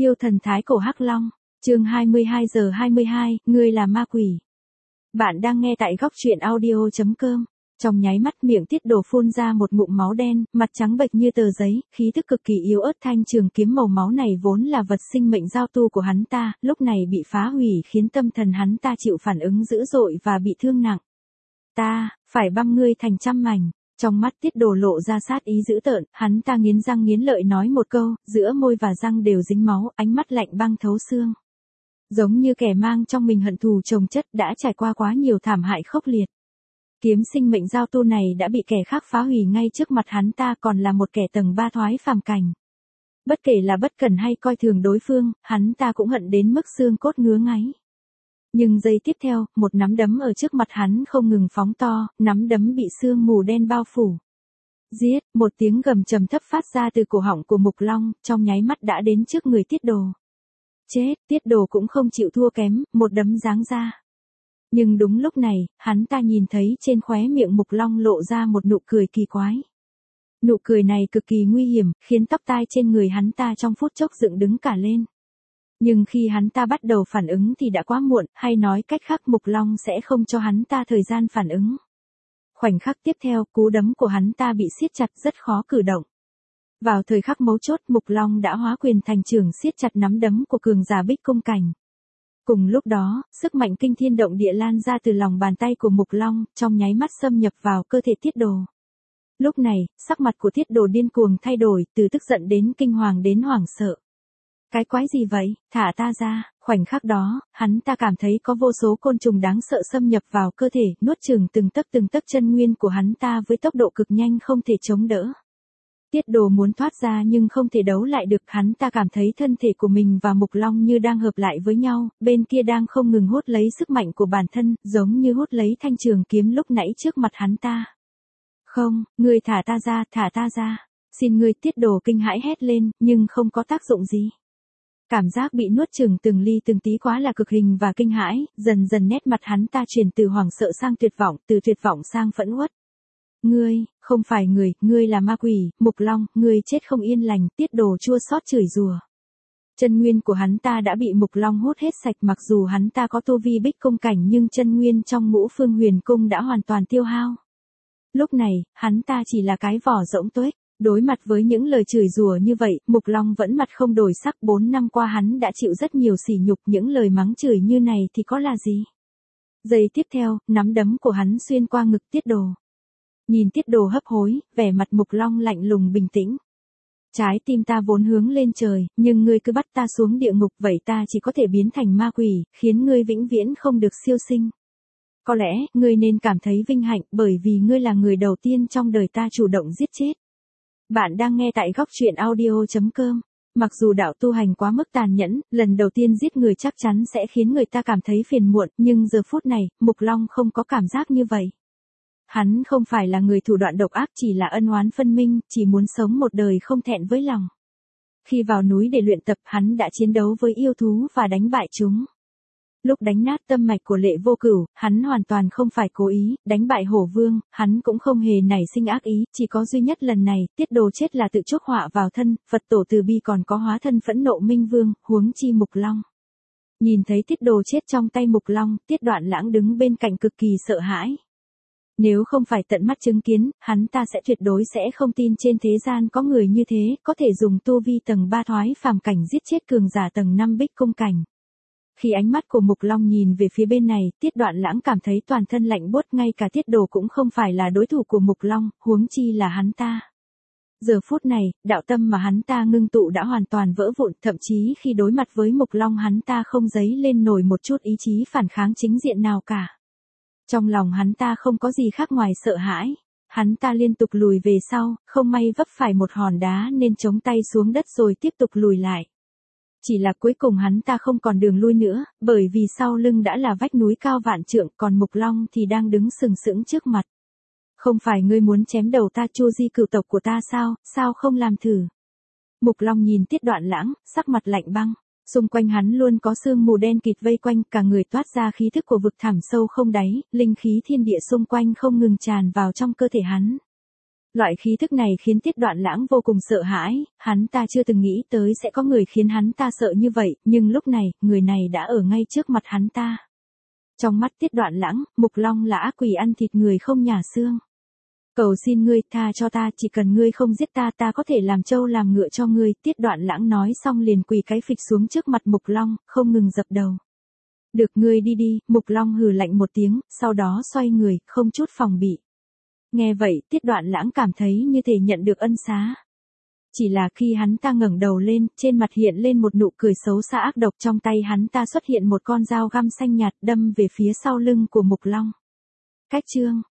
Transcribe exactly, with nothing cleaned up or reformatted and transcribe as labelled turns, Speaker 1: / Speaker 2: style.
Speaker 1: Yêu thần thái cổ hắc long, chương hai mươi hai giờ hai mươi hai, ngươi là ma quỷ. Bạn đang nghe tại góc truyện audio chấm com. Trong nháy mắt miệng Tiết Đồ phun ra một ngụm máu đen, mặt trắng bệch như tờ giấy, khí tức cực kỳ yếu ớt. Thanh trường kiếm màu máu này vốn là vật sinh mệnh giao tu của hắn ta, lúc này bị phá hủy khiến tâm thần hắn ta chịu phản ứng dữ dội và bị thương nặng. Ta, phải băm ngươi thành trăm mảnh. Trong mắt Tiết Đồ lộ ra sát ý dữ tợn, hắn ta nghiến răng nghiến lợi nói một câu, giữa môi và răng đều dính máu, ánh mắt lạnh băng thấu xương. Giống như kẻ mang trong mình hận thù chồng chất đã trải qua quá nhiều thảm hại khốc liệt. Kiếm sinh mệnh giao tu này đã bị kẻ khác phá hủy ngay trước mặt hắn ta, còn là một kẻ tầng ba thoái phàm cảnh. Bất kể là bất cẩn hay coi thường đối phương, hắn ta cũng hận đến mức xương cốt ngứa ngáy. Nhưng giây tiếp theo, một nắm đấm ở trước mặt hắn không ngừng phóng to, nắm đấm bị sương mù đen bao phủ. Giết, một tiếng gầm trầm thấp phát ra từ cổ họng của Mục Long, trong nháy mắt đã đến trước người Tiết Đồ. Chết, Tiết Đồ cũng không chịu thua kém, một đấm giáng ra. Nhưng đúng lúc này, hắn ta nhìn thấy trên khóe miệng Mục Long lộ ra một nụ cười kỳ quái. Nụ cười này cực kỳ nguy hiểm, khiến tóc tai trên người hắn ta trong phút chốc dựng đứng cả lên. Nhưng khi hắn ta bắt đầu phản ứng thì đã quá muộn, hay nói cách khác Mục Long sẽ không cho hắn ta thời gian phản ứng. Khoảnh khắc tiếp theo, cú đấm của hắn ta bị siết chặt rất khó cử động. Vào thời khắc mấu chốt, Mục Long đã hóa quyền thành trưởng siết chặt nắm đấm của cường giả Bích Cung Cảnh. Cùng lúc đó, sức mạnh kinh thiên động địa lan ra từ lòng bàn tay của Mục Long, trong nháy mắt xâm nhập vào cơ thể Tiết Đồ. Lúc này, sắc mặt của Tiết Đồ điên cuồng thay đổi, từ tức giận đến kinh hoàng đến hoảng sợ. Cái quái gì vậy, thả ta ra. Khoảnh khắc đó, hắn ta cảm thấy có vô số côn trùng đáng sợ xâm nhập vào cơ thể, nuốt chửng từng tấc từng tấc chân nguyên của hắn ta với tốc độ cực nhanh không thể chống đỡ. Tiết Đồ muốn thoát ra nhưng không thể đấu lại được, hắn ta cảm thấy thân thể của mình và Mục Long như đang hợp lại với nhau, bên kia đang không ngừng hút lấy sức mạnh của bản thân, giống như hút lấy thanh trường kiếm lúc nãy trước mặt hắn ta. Không, ngươi thả ta ra, thả ta ra. Xin ngươi. Tiết Đồ kinh hãi hét lên, nhưng không có tác dụng gì. Cảm giác bị nuốt chửng từng ly từng tí quá là cực hình và kinh hãi, dần dần nét mặt hắn ta chuyển từ hoảng sợ sang tuyệt vọng, từ tuyệt vọng sang phẫn uất. Ngươi, không phải người, ngươi là ma quỷ, Mục Long, ngươi chết không yên lành. Tiết Đồ chua xót chửi rủa. Chân nguyên của hắn ta đã bị Mục Long hút hết sạch, mặc dù hắn ta có tu vi Bích Cung Cảnh nhưng chân nguyên trong Ngũ Phương Huyền Cung đã hoàn toàn tiêu hao. Lúc này, hắn ta chỉ là cái vỏ rỗng tuếch. Đối mặt với những lời chửi rủa như vậy, Mục Long vẫn mặt không đổi sắc. Bốn năm qua hắn đã chịu rất nhiều sỉ nhục, những lời mắng chửi như này thì có là gì. Giây tiếp theo, nắm đấm của hắn xuyên qua ngực Tiết Đồ. Nhìn Tiết Đồ hấp hối, vẻ mặt Mục Long lạnh lùng bình tĩnh. Trái tim ta vốn hướng lên trời, nhưng ngươi cứ bắt ta xuống địa ngục, vậy ta chỉ có thể biến thành ma quỷ, khiến ngươi vĩnh viễn không được siêu sinh. Có lẽ, ngươi nên cảm thấy vinh hạnh, bởi vì ngươi là người đầu tiên trong đời ta chủ động giết chết. Bạn đang nghe tại góc truyện audio chấm com. Mặc dù đạo tu hành quá mức tàn nhẫn, lần đầu tiên giết người chắc chắn sẽ khiến người ta cảm thấy phiền muộn, nhưng giờ phút này, Mục Long không có cảm giác như vậy. Hắn không phải là người thủ đoạn độc ác, chỉ là ân oán phân minh, chỉ muốn sống một đời không thẹn với lòng. Khi vào núi để luyện tập, hắn đã chiến đấu với yêu thú và đánh bại chúng. Lúc đánh nát tâm mạch của Lệ Vô Cửu, hắn hoàn toàn không phải cố ý, đánh bại Hổ Vương, hắn cũng không hề nảy sinh ác ý, chỉ có duy nhất lần này, Tiết Đồ chết là tự chuốc họa vào thân, Phật tổ từ bi còn có hóa thân phẫn nộ Minh Vương, huống chi Mục Long. Nhìn thấy Tiết Đồ chết trong tay Mục Long, Tiết Đoạn Lãng đứng bên cạnh cực kỳ sợ hãi. Nếu không phải tận mắt chứng kiến, hắn ta sẽ tuyệt đối sẽ không tin trên thế gian có người như thế, có thể dùng tu vi tầng ba thoái phàm cảnh giết chết cường giả tầng năm Bích Cung Cảnh. Khi ánh mắt của Mục Long nhìn về phía bên này, Tiết Đoạn Lãng cảm thấy toàn thân lạnh buốt, ngay cả Tiết Đồ cũng không phải là đối thủ của Mục Long, huống chi là hắn ta. Giờ phút này, đạo tâm mà hắn ta ngưng tụ đã hoàn toàn vỡ vụn, thậm chí khi đối mặt với Mục Long hắn ta không dấy lên nổi một chút ý chí phản kháng chính diện nào cả. Trong lòng hắn ta không có gì khác ngoài sợ hãi. Hắn ta liên tục lùi về sau, không may vấp phải một hòn đá nên chống tay xuống đất rồi tiếp tục lùi lại. Chỉ là cuối cùng hắn ta không còn đường lui nữa, bởi vì sau lưng đã là vách núi cao vạn trượng, còn Mục Long thì đang đứng sừng sững trước mặt. Không phải ngươi muốn chém đầu ta, Chu Di cửu tộc của ta sao, sao không làm thử? Mục Long nhìn Tiết Đoạn Lãng, sắc mặt lạnh băng. Xung quanh hắn luôn có sương mù đen kịt vây quanh, cả người toát ra khí thức của vực thẳm sâu không đáy, linh khí thiên địa xung quanh không ngừng tràn vào trong cơ thể hắn. Loại khí thức này khiến Tiết Đoạn Lãng vô cùng sợ hãi, hắn ta chưa từng nghĩ tới sẽ có người khiến hắn ta sợ như vậy, nhưng lúc này, người này đã ở ngay trước mặt hắn ta. Trong mắt Tiết Đoạn Lãng, Mục Long là ác quỷ ăn thịt người không nhả xương. Cầu xin ngươi, tha cho ta, chỉ cần ngươi không giết ta, ta có thể làm trâu làm ngựa cho ngươi. Tiết Đoạn Lãng nói xong liền quỳ cái phịch xuống trước mặt Mục Long, không ngừng dập đầu. Được, ngươi đi đi. Mục Long hừ lạnh một tiếng, sau đó xoay người, không chút phòng bị. Nghe vậy, Tiết Đoạn Lãng cảm thấy như thể nhận được ân xá. Chỉ là khi hắn ta ngẩng đầu lên, trên mặt hiện lên một nụ cười xấu xa ác độc, trong tay hắn ta xuất hiện một con dao găm xanh nhạt đâm về phía sau lưng của Mục Long. Cách chương